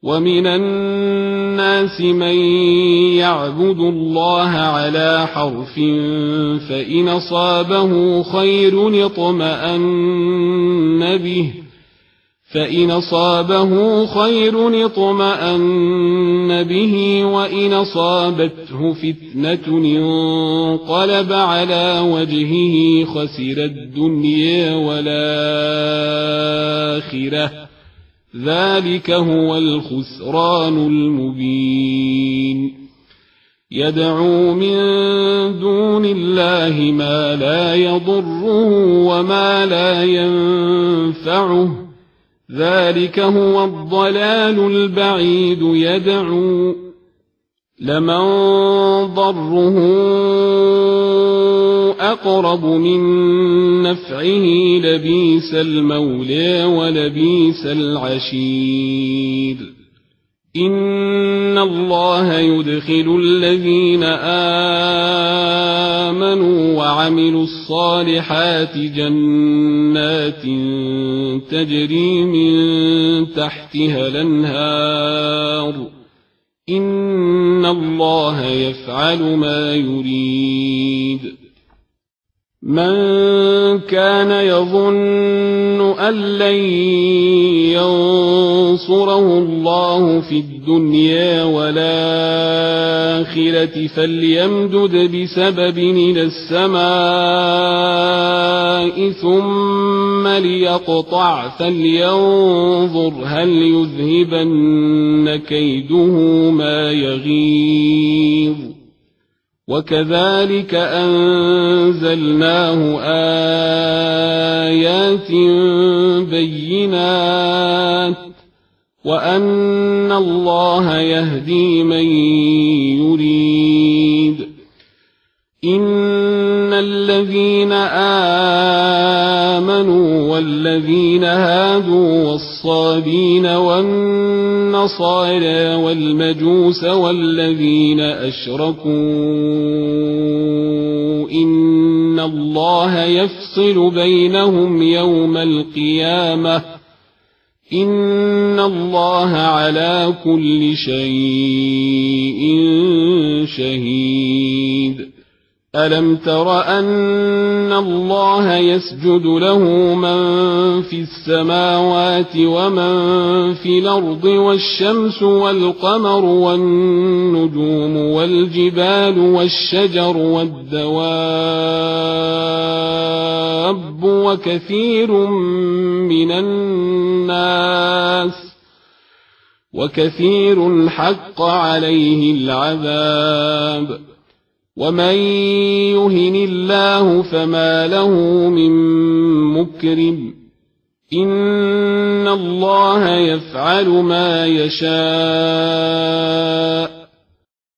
ومن الناس من يعبد الله على حرف فإن أصابه خير اطمأن به وإن أصابته فتنة انقلب على وجهه خسر الدنيا والآخرة ذلك هو الخسران المبين يدعو من دون الله ما لا يضره وما لا ينفعه ذلك هو الضلال البعيد يدعو لمن ضره أقرب من نفعه لبيس المولى ولبيس العشير إن الله يدخل الذين آمنوا وعملوا الصالحات جنات تجري من تحتها الأنهار إن الله يفعل ما يريد من كان يظن أن لن ينصره الله في الدنيا والآخرة فليمدد بسبب إلى السماء ثم ليقطع فلينظر هل يذهبن كيده ما يغيظ وكذلك أنزلناه آيات بينات وأن الله يهدي من يريد إن الذين آمنوا والذين هادوا والصابين والنصارى والمجوس والذين أشركوا إن الله يفصل بينهم يوم القيامة إن الله على كل شيء شهيد ألم تر أن الله يسجد له من في السماوات ومن في الأرض والشمس والقمر والنجوم والجبال والشجر والدواب وكثير حق عليه العذاب ومن يهن الله فما له من مكرم إن الله يفعل ما يشاء